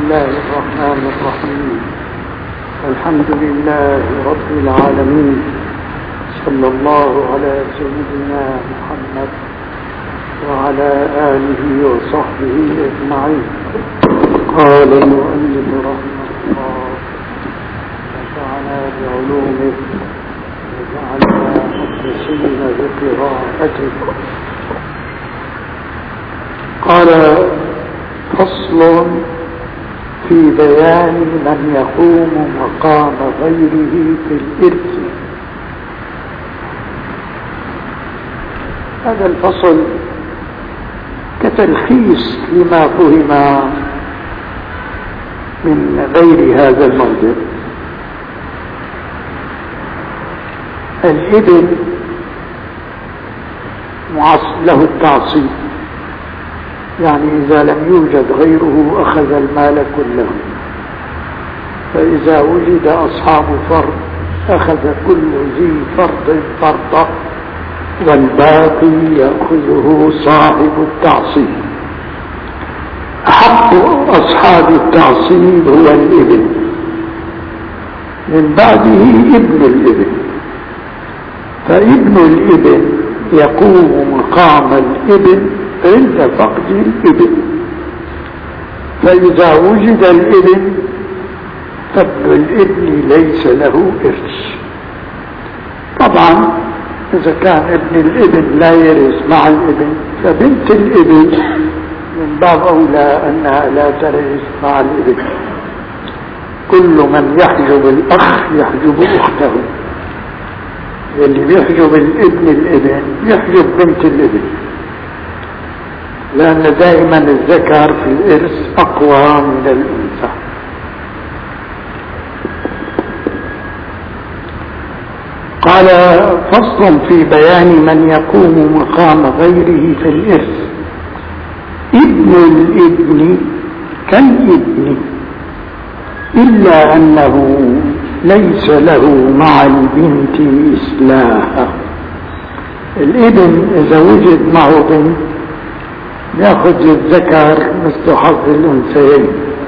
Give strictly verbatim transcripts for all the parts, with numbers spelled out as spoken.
الله الرحمن الرحيم. الحمد لله رب العالمين، صلى الله على سيدنا محمد وعلى آله وصحبه أجمعين. قال المؤلف رحمه الله: نفعنا بعلومه وجعلنا مخلصين بقراءته. قال: فصل في بيان من يقوم مقام غيره في الإرث. هذا الفصل كتلخيص لما فهم من غير هذا الموضوع. الابن له التعصيب، يعني إذا لم يوجد غيره أخذ المال كله، فإذا وجد أصحاب فرض أخذ كل ذي فرض فرضه، والباقي يأخذه صاحب التعصيب. أحق أصحاب التعصيب هو الابن، من بعده ابن الابن، فابن الابن يقوم مقام الابن عند فقد الابن. فإذا وجد الابن فابن الابن ليس له إرث. طبعا إذا كان ابن الابن لا يرث مع الابن، فبنت الابن من باب أولى أنها لا ترث مع الابن. كل من يحجب الأخ يحجب أخته، واللي بيحجب الابن الابن يحجب بنت الابن، لأن دائما الذكر في الإرث أقوى من الأنثى. قال: فصل في بيان من يقوم مقام غيره في الإرث. ابن الابن كالابن، إلا أنه ليس له مع البنت إصلاح. الابن إذا وجد معه بنت يأخذ الذكر مثل حظ الأنثيين،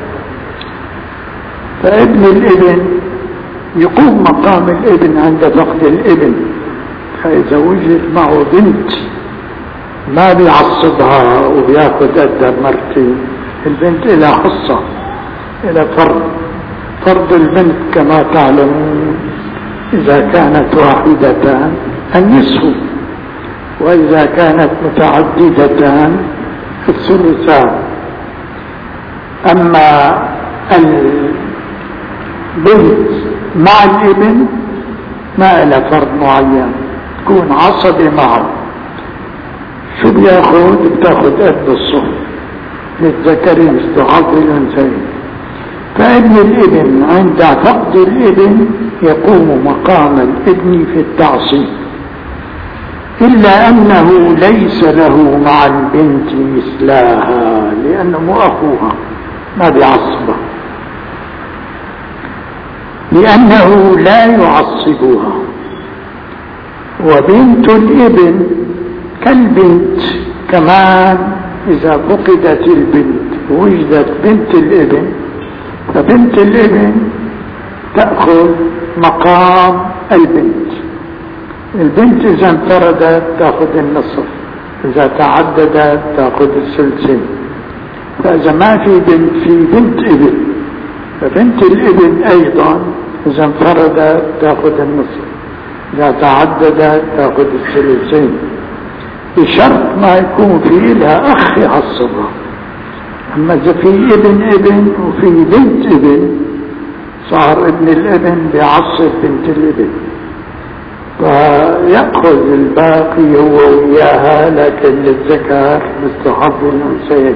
فابن الابن يقوم مقام الابن عند فقد الابن. فإذا وجد معه بنت ما بيعصبها وبياخذ قدر مرتين، البنت إلى حصة، إلى فرض. فرض البنت كما تعلمون إذا كانت واحدتان النصف، وإذا كانت متعددتان الثلثان. أما البنت مع الابن ما إلى فرض معين، تكون عصبة معه. شو بياخذ؟ بتاخذ قد الصف، للذكر مثل حظ الأنثيين. فابن الابن عند فقد الابن يقوم مقام الابن في التعصيب، إلا أنه ليس له مع البنت مثلها، لأنه أخوها ما بيعصبها، لأنه لا يعصبها. وبنت الابن كالبنت كمان، إذا فقدت البنت وجدت بنت الابن، فبنت الابن تأخذ مقام البنت. البنت إذا انفردت تأخذ النصف، إذا تعددت تأخذ الثلثين. فإذا ما في بنت في بنت ابن، فبنت الابن أيضا إذا انفردت تأخذ النصف، إذا تعددت تأخذ الثلثين، بشرط ما يكون في لها أخ يعصبها. أما إذا في ابن ابن وفي بنت ابن، صار ابن الابن بيعصب بنت الابن، فيأخذ الباقي هو وياها، لكن للذكر مثل حظ الأنثيين.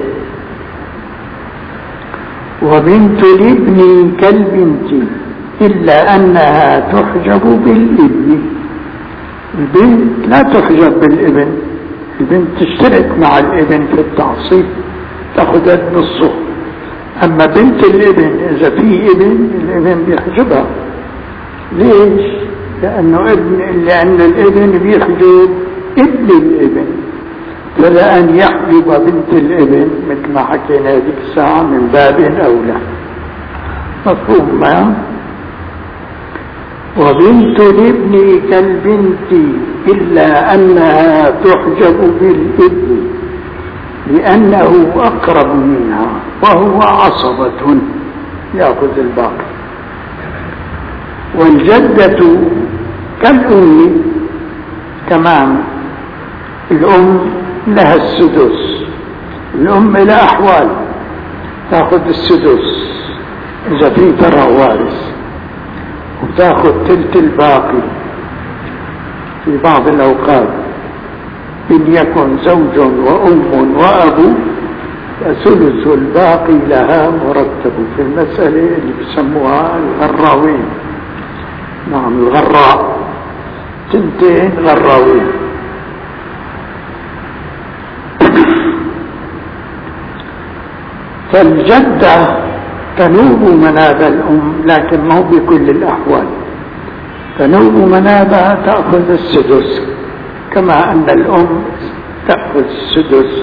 وبنت الابن كالبنت، إلا أنها تحجب بالابن. البنت لا تحجب بالابن، البنت تشترك مع الابن في التعصيب، تأخذ ابن الصف. أما بنت الابن إذا في ابن، الابن بيحجبها. ليش؟ لأنه ابن لأن الابن بيحجب ابن الابن، فلأن يحجب بنت الابن مثل ما حكينا هذيك الساعة من باب أولى. مفهوم ما؟ وبنت الابن كالبنت إلا أنها تحجب بالابن لأنه أقرب منها وهو عصبة يأخذ الباقي. والجدة كالأم كمان، الأم لها السدس، الأم لها أحوال تأخذ السدس إذا في ترى وارث، وتأخذ تلت الباقي في بعض الأوقات. إن يكن زوج وأم وأب فثلث الباقي لها مرتب في المسألة اللي بيسموها الغراوين. نعم الغراء، تنتين غراوين. فالجدة تنوب مناب الأم لكن مو بكل الأحوال، تنوب منابها تأخذ السدس كما أن الأم تأخذ السدس.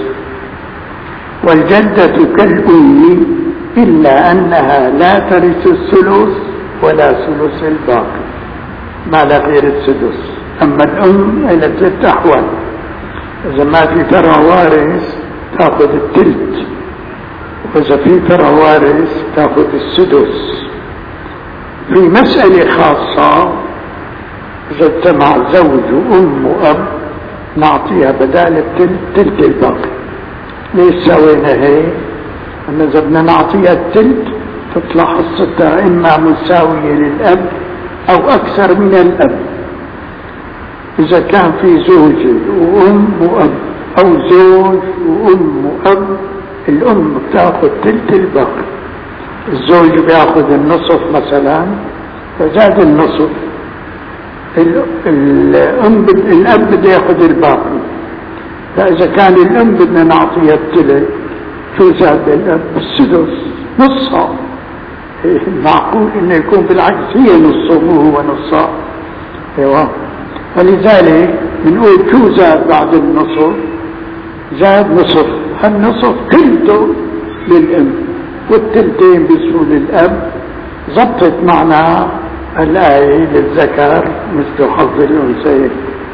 والجدة كالأم إلا أنها لا ترث الثلث ولا ثلث الباقي ما لا غير السدس. أما الأم إلى ثلاث أحوال، إذا ما في ترى وارث تأخذ التلت، وإذا في ترى وارث تأخذ السدس. في مسألة خاصة إذا اجتمع زوج وأم وأب نعطيها بدال التلت تلت الباقي. ليش سوينا هيك؟ أن إذا بدنا نعطيها التلت تطلع حصتها إما مساوية للأب أو أكثر من الأب. إذا كان في زوجة وأم وأب أو زوج وأم وأب، الأم بتاخذ تلت الباقي، الزوج بياخذ النصف مثلا فزاد النصف، الأم الأب بده ياخذ الباقي. فإذا كان الأم بدنا نعطيها التلت شو زاد الأب؟ السدس نصها. معقول إنه يكون بالعكس هي نصه مو هو نصها. ايوه، ولذلك بنقول شو زاد بعد النصف؟ زاد نصف، النصف تلته للأم والتلتين بيصيروا للأب. ضبطت معنا الآية للذكر مثل حظ الأنثيين.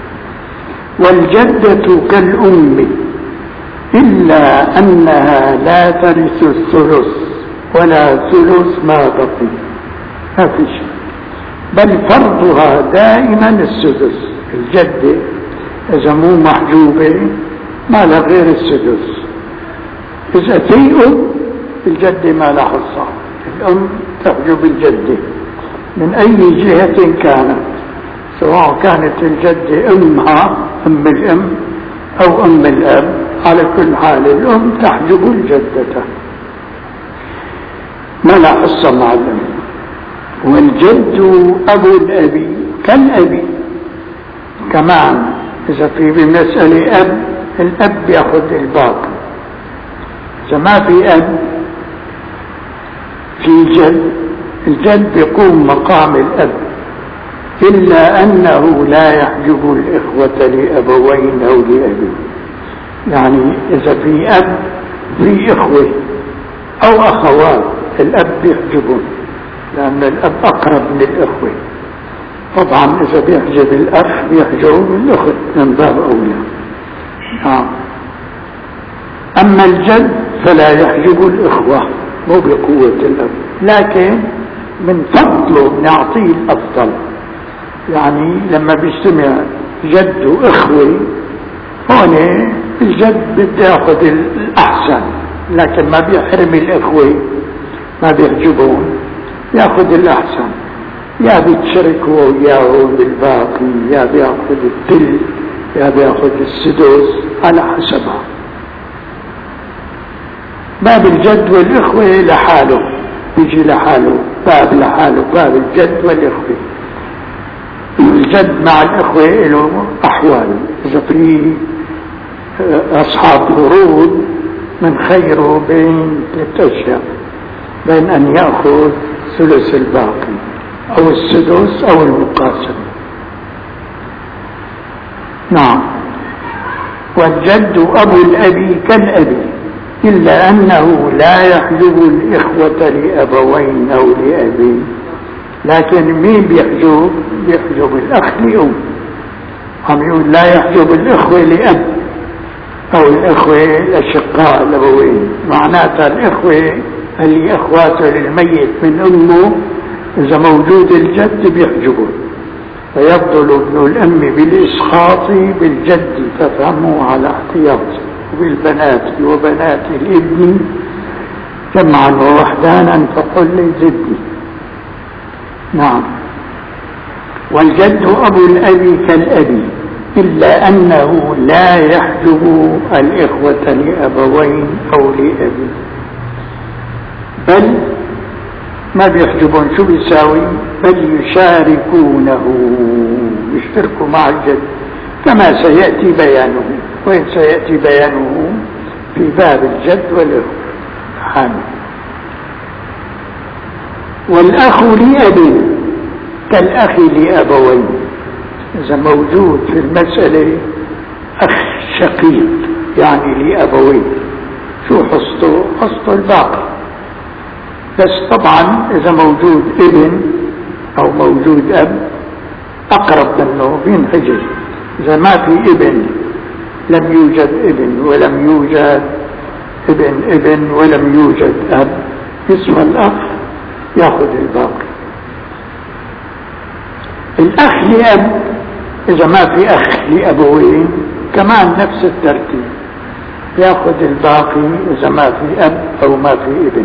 والجدة كالأم إلا أنها لا ترث الثلث ولا ثلث ما بقي، ما في شيء، بل فرضها دائما السدس. الجدة إذا مو محجوبة ما لها غير السدس. إذا في أم الجدة ما لها حصة، الأم تحجب الجدة من أي جهة كانت، سواء كانت الجدة أمها أم الأم أو أم الأب، على كل حال الأم تحجب الجدة ما لا حصة مع الأم. والجد أبو الأب كالأب كمان، إذا في بمسألة أب الأب يأخذ الباقي. إذا ما في أب في جد، الجد يقوم مقام الأب إلا أنه لا يحجب الإخوة لأبوين أو لأبي. يعني إذا في أب في إخوة أو أخوات الأب يحجبون، لأن الأب أقرب للإخوة. طبعا إذا بيحجب الأخ بيحجب الأخت من باب أولى. نعم. أما الجد فلا يحجب الإخوة مو بقوة الأب، لكن من فضله نعطيه الأفضل. يعني لما بيجتمع جد وإخوة هون الجد بده ياخذ الأحسن، لكن ما بيحرم الإخوة ما بيحجبون، ياخذ الأحسن، يا بيتشاركوا وياهم بالباقي، يا بياخذ التل، يا بياخذ السدس على حسبها. باب الجد والإخوة لحاله بيجي لحاله، باب لحاله، باب الجد والإخوة. الجد مع الإخوة له أحوال، إذا في أصحاب فروض من خيره بين ثلاث أشياء، بين أن يأخذ ثلث الباقي أو السدس أو المقاسم. نعم. والجد أبو الأبي كالأبي، إلا أنه لا يحجب الإخوة لأبوين أو لأبين، لكن مين بيحجب؟ بيحجب الأخ لأم. هم يقول لا يحجب الإخوة لأب أو الإخوة الأشقاء الأبوين، معناتها الإخوة اللي أخواته للميت من أمه إذا موجود الجد بيحجبون، فيفضل ابن الأم بالإسقاط بالجد ففهموا على احتياط، وبالبنات وبنات الابن جمعا ووحدانا فقل لي زدني. نعم. والجد أبو الأب كالأبي، إلا أنه لا يحجب الإخوة لأبوين أو لأبي، بل ما بيحجبون. شو بيساوي؟ بل يشاركونه، يشتركوا مع الجد كما سيأتي بيانه. وين سيأتي بيانه؟ في باب الجد والإخوة. والأخ لأب كالأخ لأبوين، إذا موجود في المسألة أخ شقيق يعني لأبوين، شو حصته؟ حصته الباقي. بس طبعا إذا موجود ابن أو موجود أب أقرب منه بينحجز. إذا ما في ابن، لم يوجد ابن ولم يوجد ابن ابن ولم يوجد أب، يسوى الأخ يأخذ الباقي. الأخ لأب إذا ما في أخ لأبوين كمان نفس الترتيب، يأخذ الباقي إذا ما في أب أو ما في ابن.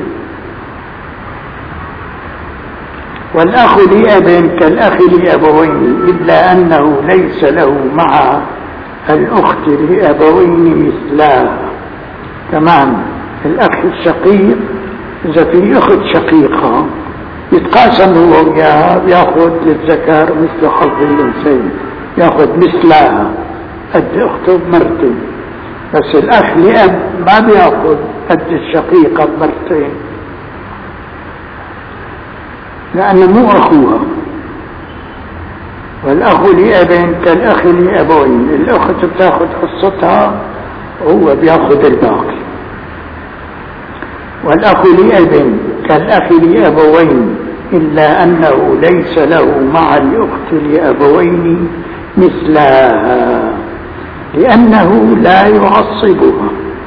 والأخ لأب كالأخ لأبوين، إلا أنه ليس له مع الأخت لأبوين مثلها. كمان الأخ الشقيق إذا في أخت شقيقة يتقاسم هو وياها، ياخذ للذكر مثل حظ الأنثيين، ياخذ مثلها قد أخته بمرتين. بس الأخ لأب ما بياخذ قد الشقيقة بمرتين، لأنه مو أخوها. والأخ لأب كالأخ لأبوين، الأخت بتاخذ حصتها وهو بياخذ الباقي. والأخ لأب كالأخ لأبوين، إلا أنه ليس له مع الأخت لأبوين مثلها، لأنه لا يعصبها.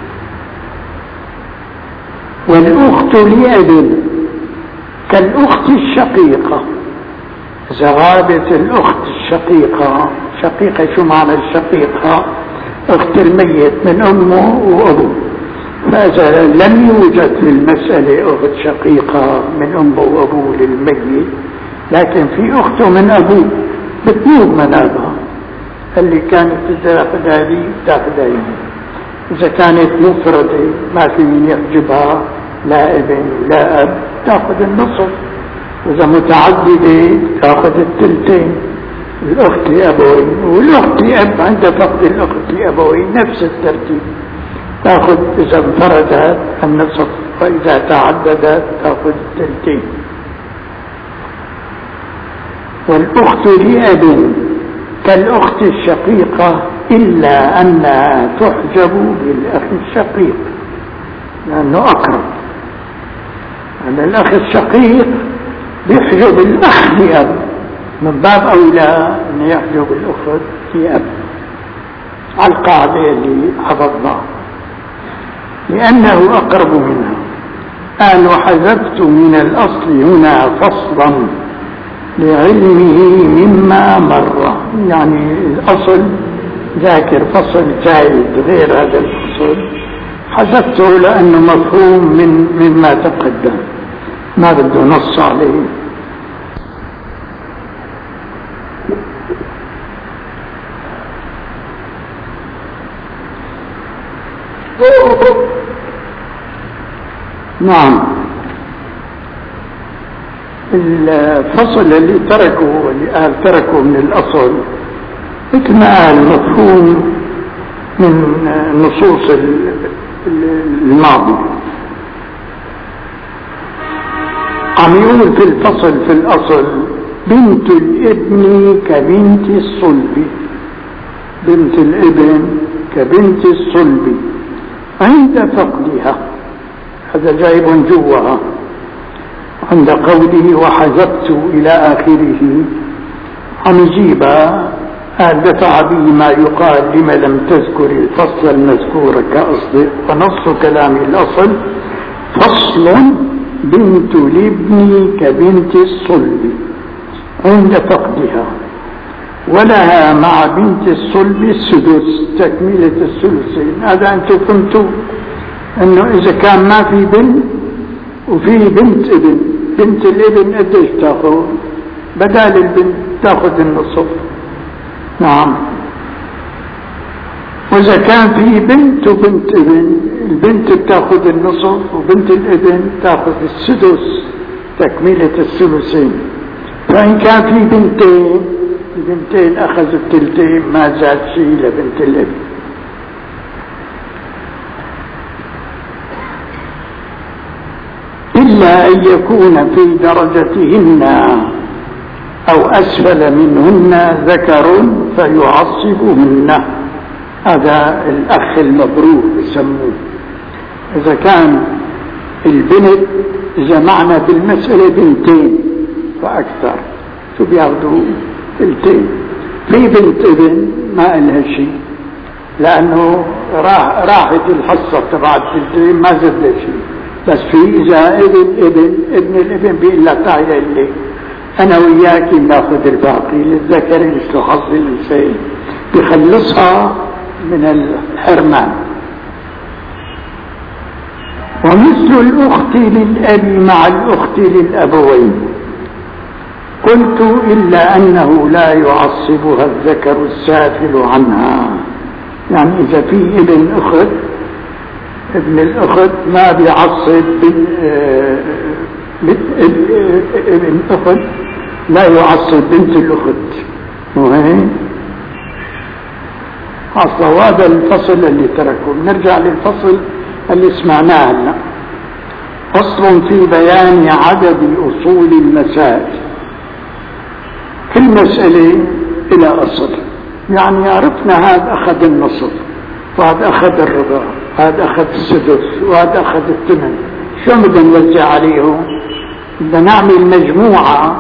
والأخت لأب كالأخت الشقيقة، إذا غابت الأخت الشقيقة، شقيقة شو معنى الشقيقة؟ أخت الميت من أمه وأبوه. فإذا لم يوجد في المسألة أخت شقيقة من أمه وأبوه للميت، لكن في أخته من أبوه بتنوب منابها، اللي كانت تاخذ هذه تاخذ هذه. إذا كانت مفردة ما في من يحجبها لا ابن لا أب تاخذ النصف. إذا متعددة تاخذ الثلثين. الأخت لأبوين والأخت لأب عند فقد الأخت لأبوين نفس الترتيب، تأخذ إذا انفردت النصف، وإذا تعددت تأخذ الثلثين. والأخت لأب كالأخت الشقيقة، إلا أنها تحجب بالأخ الشقيق لأنه أقرب. أن الأخ الشقيق بيحجب الأخ لأب، من باب أولى أن يحجب الأخت لأب، على القاعدة اللي حفظناها، لأنه أقرب منها. قال وحذفت من الأصل هنا فصلا لعلمه مما مر، يعني الأصل ذاكر فصل زائد غير هذا الفصل، حذفته لأنه مفهوم من مما تقدم، ما بده نص عليه. نعم. الفصل اللي تركه اللي قال تركه من الأصل مثل ما قال مفهوم من نصوص الماضي. عم يقول في الفصل في الأصل بنت الابن كبنت الصلب، بنت الابن كبنت الصلب، عند فقدها، هذا جايب جوها عند قوله وحذفت إلى آخره، عم يجيبها قال دفع به ما يقال لما لم تذكر الفصل المذكور كأصل، ونص كلام الأصل فصل بنت الابن كبنت الصلب عند فقدها، ولها مع بنت الصلب السدس تكملة الثلثين. هذا أنتم فهمتوا أنه إذا كان ما في بنت وفي بنت ابن، بنت الابن قديش تاخذ؟ بدال البنت تاخذ النصف. نعم. وإذا كان في بنت وبنت ابن، البنت بتاخذ النصف وبنت الابن تاخذ السدس تكملة الثلثين. فإن كان في بنتين، البنتين أخذوا الثلثين، ما زاد شيء لبنت الابن. إلا أن يكون في درجتهن أو أسفل منهن ذكر فيعصبهن. هذا الأخ المبروك يسموه. إذا كان البنت جمعنا بالمسألة بنتين فأكثر، شو بياخذوا؟ بنتين. في بنت ابن ما إلها شيء، لأنه راح راحت الحصة تبعت بنتين ما زاد شيء. بس في إذا ابن ابن ابن الابن بيقول لها تعالي لي أنا وياك ناخذ الباقي للذكر مثل حظ الأنثيين، بخلصها من الحرمان. ومثل الأخت للأب مع الأخت للأبوين. قلت إلا أنه لا يعصبها الذكر السافل عنها، يعني إذا في ابن أخت، ابن الأخت ما بيعصب ابن أخت، لا يعصب بنت الأخت. وهي أصلا هذا الفصل اللي تركه. نرجع للفصل اللي سمعناه هلا. فصل في بيان عدد أصول المسائل. كل مسألة إلى أصل، يعني عرفنا هذا أخذ النصف، وهذا أخذ الربع، وهذا أخذ السدس، وهذا أخذ الثمن. شو بدنا نوزع عليهم؟ بدنا نعمل مجموعة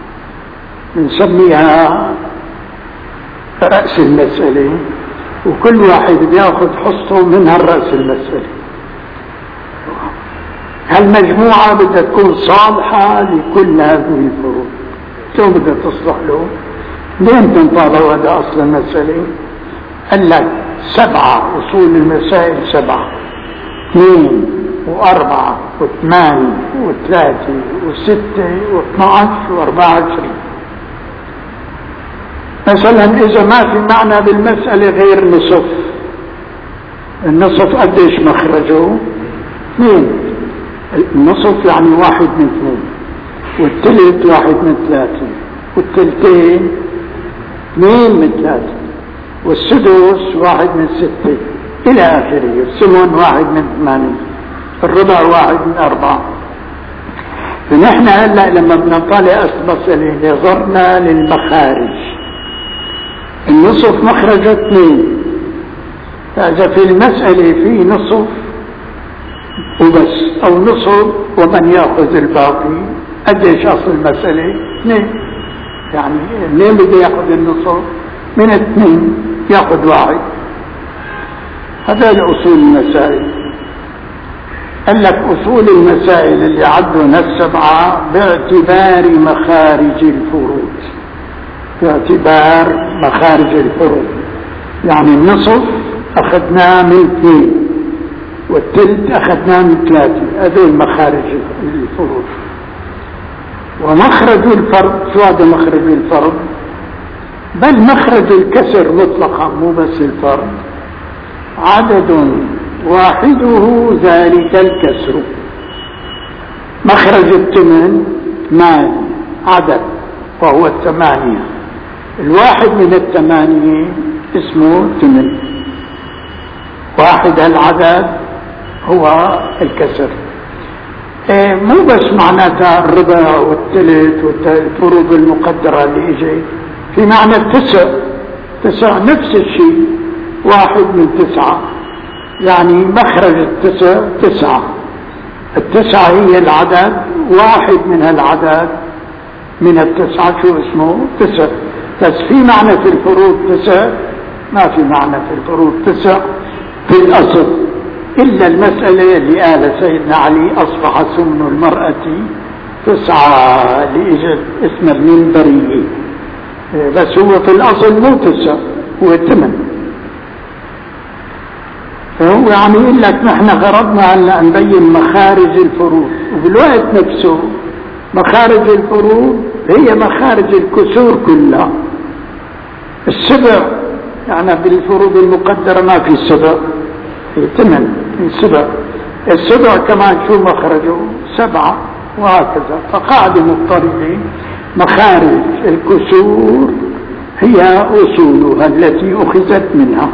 بنسميها رأس المسألة، وكل واحد بياخذ حصته من هالرأس المسألة. هالمجموعة بدها تكون صالحة لكل هذه الفروض. شو بدها تصلح له؟ لين تنطالوا هذا أصل المسألة؟ قال لك سبعة أصول المسائل، سبعة، اثنين وأربعة وثمانية وثلاثة وستة واثنى عشر وأربعة عشر. مثلا إذا ما في معنى بالمسألة غير نصف، النصف قديش مخرجه؟ اثنين. النصف يعني واحد من اثنين، والثلث واحد من ثلاثة، والثلثين اثنين من ثلاثة، والسدس واحد من ستة إلى آخره، الثمن واحد من ثمانية، الربع واحد من أربعة. فنحن هلا لما بنطلع المسألة نظرنا للمخارج. النصف مخرجه اثنين، فإذا في المسألة في نصف وبس أو نصف ومن يأخذ الباقي، قديش أصل المسألة؟ اثنين. يعني اثنين بده يأخذ النصف، من اثنين يأخذ واحد. هذا الأصول المسائل. قال لك أصول المسائل اللي عدنا السبعة باعتبار مخارج الفروض، باعتبار مخارج الفروض. يعني النصف أخذناه من اثنين، والثلث أخذناه من ثلاثة، هذول مخارج الفروض. ومخرج الفرد، شو هذا مخرج الفرد؟ بل مخرج الكسر مطلقا، مو بس الفرد، عدد واحده ذلك الكسر. مخرج الثمن مال، عدد، وهو الثمانية. الواحد من الثمانية اسمه ثمن، واحد العدد هو الكسر. إيه مو بس معناتها الربع والثلث والفروض المقدرة اللي اجي، في معنى التسع. تسع نفس الشيء، واحد من تسعة، يعني مخرج التسع تسعة، التسعة هي العدد، واحد من العدد من التسعة شو اسمه؟ تسع. بس في معنى في الفروض تسع؟ ما في معنى في الفروض تسع في الأصل، إلا المسألة اللي قال سيدنا علي أصبح سمن المرأة تسعة لإجل اسم المنبرية، بس هو في الأصل مو تسع، هو ثمن. فهو عم يقول لك نحن غرضنا هلا نبين مخارج الفروض، وبالوقت نفسه مخارج الفروض هي مخارج الكسور كلها. السبع يعني بالفروض المقدرة ما في سبع، في ثمن في سبع. السبع كمان شو مخرجه؟ سبعة، وهكذا. فقاعدة مضطردة، مخارج الكسور هي أصولها التي أخذت منها.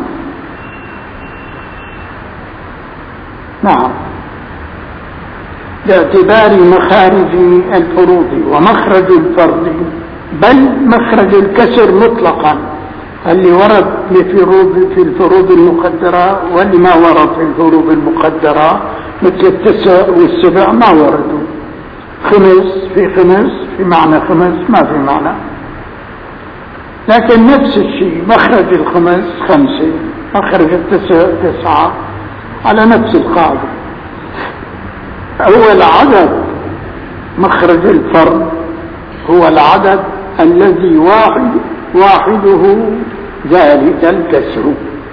نعم، باعتبار مخارج الفروض ومخرج الفرض، بل مخرج الكسر مطلقا، اللي ورد في الفروض المقدرة واللي ما ورد في الفروض المقدرة، مثل التسع والسبع ما وردوا. خمس في خمس في معنى خمس ما في معنى، لكن نفس الشيء مخرج الخمس خمسة، مخرج التسع تسعة، على نفس القاعدة. هو العدد مخرج الفرد هو العدد الذي واحد واحده ذلك الكسر.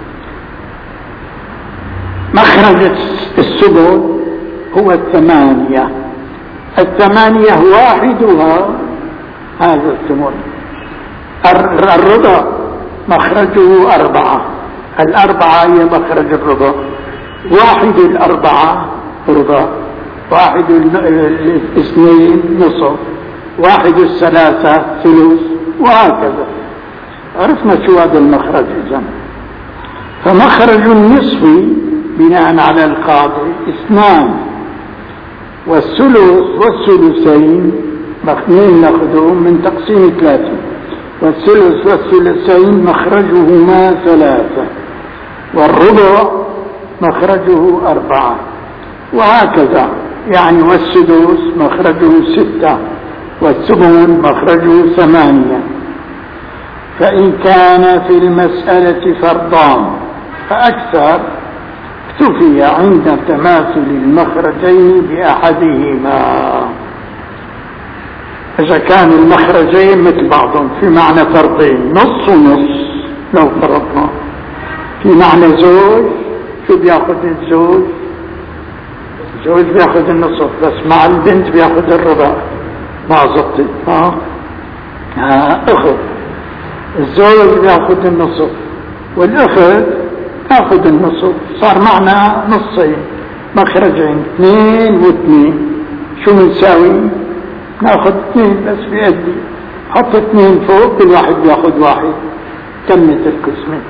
مخرج السبع هو الثمانية، الثمانية واحدها هذا الثمن. الربع مخرجه أربعة، الأربعة هي مخرج الربع. واحد الأربعة ربع، واحد الاثنين نصف، واحد الثلاثة ثلث، وهكذا. عرفنا شو هذا المخرج إذن. فمخرج النصف بناء على القاعدة اثنان، والثلث والثلثين اثنين ناخذهم من تقسيم ثلاثة، والثلث والثلثين مخرجهما ثلاثة، والربع مخرجه أربعة، وهكذا. يعني والسدس مخرجه ستة، والثمن مخرجه ثمانية. فإن كان في المسألة فرضان فأكثر اكتفي عند تماثل المخرجين بأحدهما. إذا كان المخرجين مثل بعضهم في معنى فرضين، نص ونص لو فرضنا، في معنى زوج شو بياخذ الزوج؟ الزوج بياخذ النصف، بس مع البنت بياخذ الربع. ما زبطت ها ها اخذ الزوج بياخذ النصف والاخذ تاخذ النصف، صار معنا نصين، مخرجين اثنين واثنين. شو بنساوي؟ ناخذ اثنين بس بيأدي، حط اثنين فوق، كل واحد بياخذ واحد، تمت القسمة.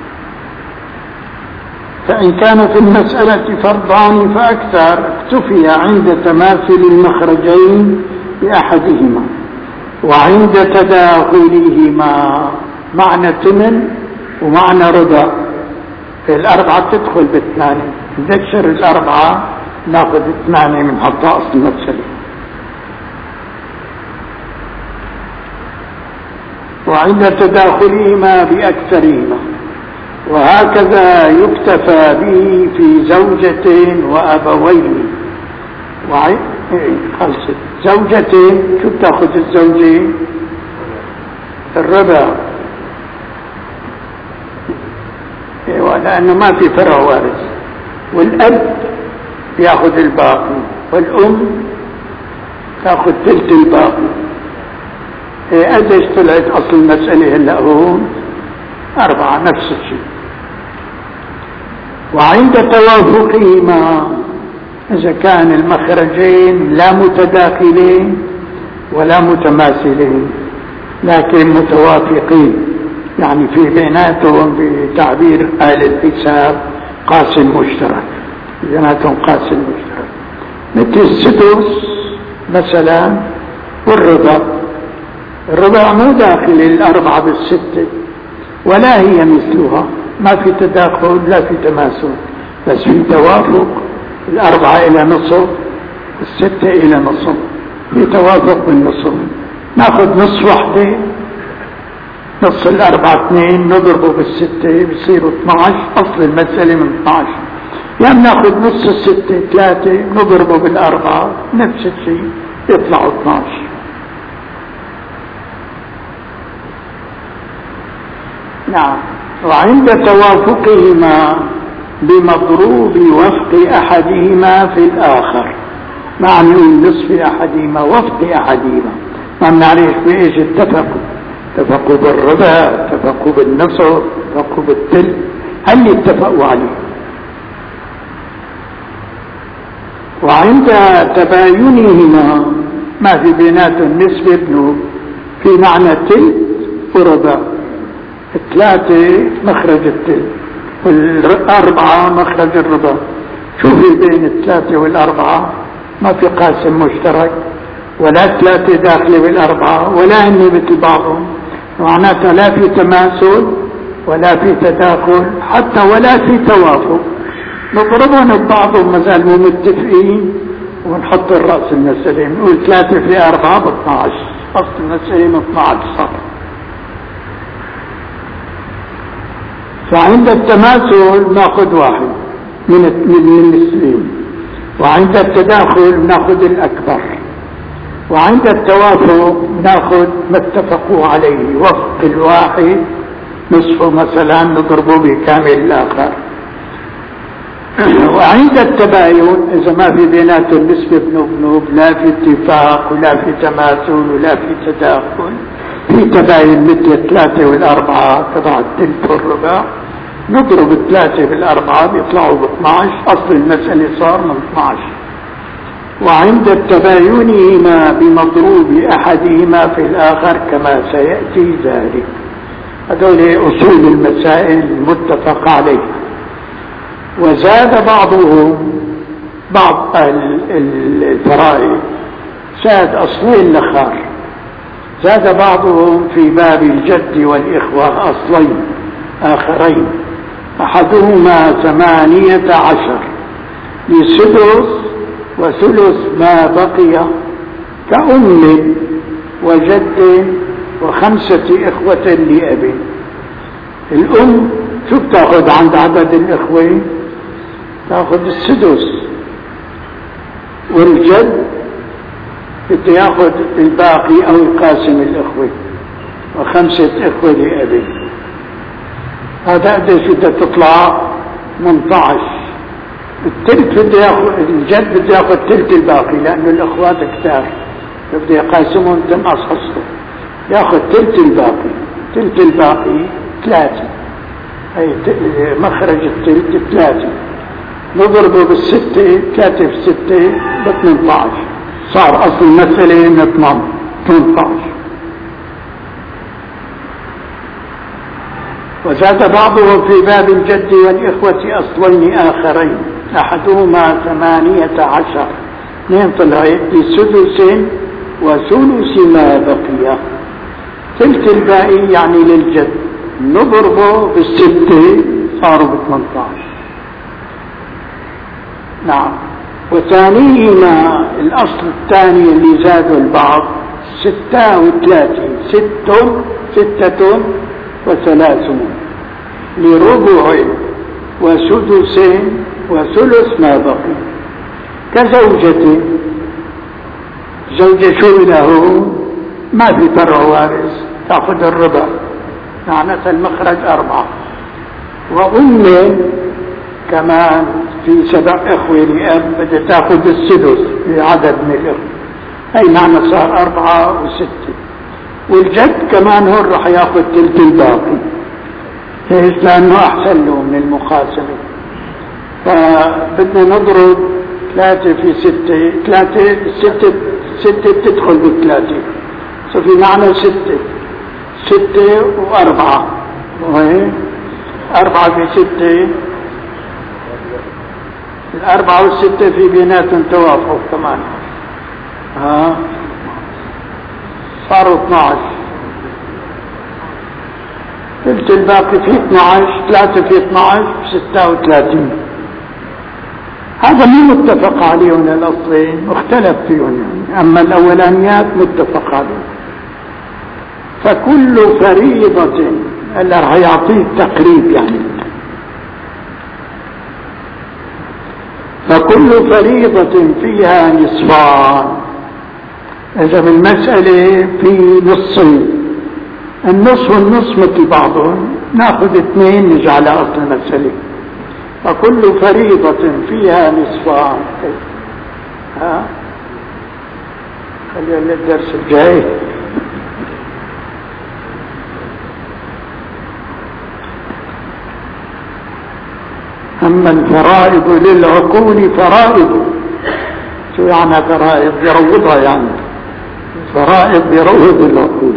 فإن كان في المسألة فرضان فأكثر اكتفي عند تماثل المخرجين بأحدهما، وعند تداخلهما معنى ثمن ومعنى ربع. الأربعة تدخل بالثاني، نكسر الأربعة ناخذ الثاني من حطها أصل المسألة. وعند تداخلهما بأكثرهما، وهكذا يكتفى به في زوجة وأبوين. وعي خلصت زوجتين، شو بتاخذ الزوجة؟ الربع، لأنه ما في فرع وارث. والأب ياخذ الباقي، والأم تاخذ ثلث الباقي. قديش طلعت أصل المسألة هلا هون؟ أربعة، نفس الشيء. وعند توافقهما، إذا كان المخرجين لا متداخلين ولا متماثلين لكن متوافقين، يعني في بيناتهم بتعبير أهل الحساب قاسم مشترك، بيناتهم قاسم مشترك، مثل السدس مثلا والربع. الربع مو داخل الأربعة بالستة ولا هي مثلها، ما في تداخل لا في تماثل، بس في توافق، الأربعة إلى نصف، الستة إلى نصف، في توافق بالنصف. ناخذ نصف وحدة، نص الأربعة اثنين، نضربه بالستة بصيروا اثناعش، أصل المسألة من اثناعش. يعني ناخذ نص الستة ثلاثة، نضربه بالأربعة، نفس الشيء يطلعوا اثناعش. نعم. وعند توافقهما بمضروب وفق أحدهما في الآخر، معنى نصف أحدهما وفق أحدهما، ما بنعرف بإيش اتفقوا، اتفقوا بالربع، اتفقوا بالنصف، اتفقوا بالتل، هل اتفقوا عليه. وعند تباينهما ما في بيناتهم نسبة بنوب، في معنى تل وربع، ثلاثة مخرج التل والأربعة مخرج الربع. شو في بين الثلاثة والأربعة؟ ما في قاسم مشترك، ولا ثلاثة داخلة بالأربعة، ولا هن مثل بعضهم، معناتها لا في تماثل ولا في تداخل، حتى ولا في توافق. نضربهم ببعضهم مازال مو متفقين، ونحط الرأس المسألة نقول ثلاثة في أربعة باثناعش، أصل المسألة من اثناعش صار. فعند التماثل ناخذ واحد من من النسبين، وعند التداخل ناخذ الأكبر، وعند التوافق ناخذ ما اتفقوا عليه، وفق الواحد نصفه مثلا نضربه بكامل الآخر. وعند التباين إذا ما في بيناتهم نسبة بنوب بنوب، لا في اتفاق ولا في تماثل ولا في تداخل، في تباين مثل الثلاثة والأربعة تبع الثلث والربع، نضرب الثلاثة بالأربعة بيطلعوا باثناعش، أصل المسألة صار من اثناعش. وعند تباينهما بمضروب أحدهما في الآخر كما سيأتي ذلك. هذول أصول المسائل المتفق عليها. وزاد بعضهم بعض الفرائض، زاد أصلين لخار، زاد بعضهم في باب الجد والإخوة أصلين آخرين، أحدهما ثمانية عشر لسدس وثلث ما بقي، كأم وجد وخمسة إخوة لأب. الأم شو بتاخذ عند عدد الإخوة؟ تاخذ السدس، والجد بده ياخذ الباقي أو يقاسم الإخوة، وخمسة إخوة لأب. هذا قديش بدها تطلع؟ ثمانية عشر. التلت بده ياخذ، الجد بده ياخذ تلت الباقي لأنه الأخوات كثار، بده يقاسمهم تنقص حصته، ياخذ تلت الباقي. تلت الباقي ثلاثة، أي مخرج التلت ثلاثة، نضربه بالستة، ثلاثة في ستة بثمانية عشر، صار أصل المسألة من ثمانية عشر. وزاد بعضهم في باب الجد والإخوة أصلين آخرين، أحدهما ثمانية عشر، اثنين طلعت لسدس وثلث ما بقي، ثلث الباقي يعني للجد، نضربه بالستة صاروا بثمانية عشر. نعم. وثانيهما الأصل الثاني اللي زادوا البعض ستة وثلاثين، ست ستة وثلاثون لربع وسدس وثلث ما بقي، كزوجة. زوجة شو له؟ ما في فرع وارث، تأخذ الربع، معناتها المخرج أربعة. وأم كمان في سبع إخوة لأب بدها تأخذ السدس بعدد من الإخوة، أي معنى صار أربعة وستة. والجد كمان هون رح ياخذ تلت الباقي، ليش؟ لأنه أحسن له من المقاسمة. فبدنا نضرب ثلاثة في ستة، ثلاثة ستة ستة بتدخل بالثلاثة، ففي معنى ستة، ستة وأربعة، وهي أربعة في ستة، الأربعة والستة في بيناتهم توافق كمان، ها صاروا اثناعش. قلت الباقي في اثناعش، ثلاثة في اثناعش ستة وثلاثين، هذا مو متفق عليه من الأصلين، مختلف فيهم يعني. أما الأولانيات متفق عليه. فكل فريضة اللي راح يعطيه تقريب يعني، فكل فريضة فيها نصفان. إذا بالمسألة في نصين، النصف والنصف مثل بعضهم، ناخذ اثنين نجعل أصل المسألة. فكل فريضة فيها نصفان. ها خلينا للدرس الجاي. أما الفرائض للعقول فرائض. شو يعني فرائض؟ بيروضها يعني، فرائض بيروض العقول.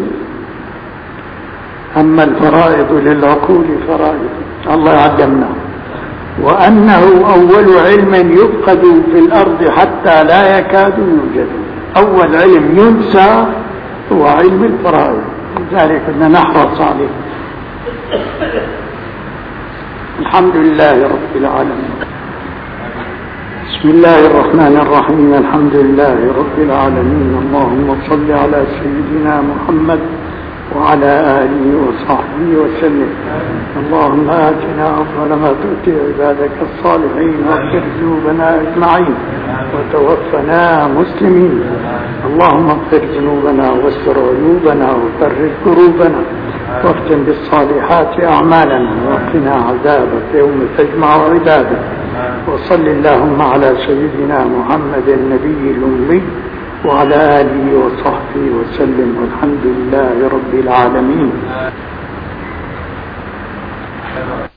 أما الفرائض للعقول فرائض، الله يعلمنا. وأنه أول علم يفقد في الأرض حتى لا يكاد يوجد. أول علم ينسى هو علم الفرائض، لذلك بدنا نحرص عليه. الحمد لله رب العالمين. بسم الله الرحمن الرحيم. الحمد لله رب العالمين. اللهم صل على سيدنا محمد وعلى آله وصحبه وسلم. اللهم آتنا أفضل ما تؤتي عبادك الصالحين، واغفر ذنوبنا أجمعين، وتوفنا مسلمين. اللهم اغفر ذنوبنا واستر عيوبنا وفرج كروبنا، واختم بالصالحات أعمالنا، وقنا عذابك يوم تجمع عبادك. وصل اللهم على سيدنا محمد النبي الأمي وعلى آله وصحبه وسلم، والحمد لله رب العالمين.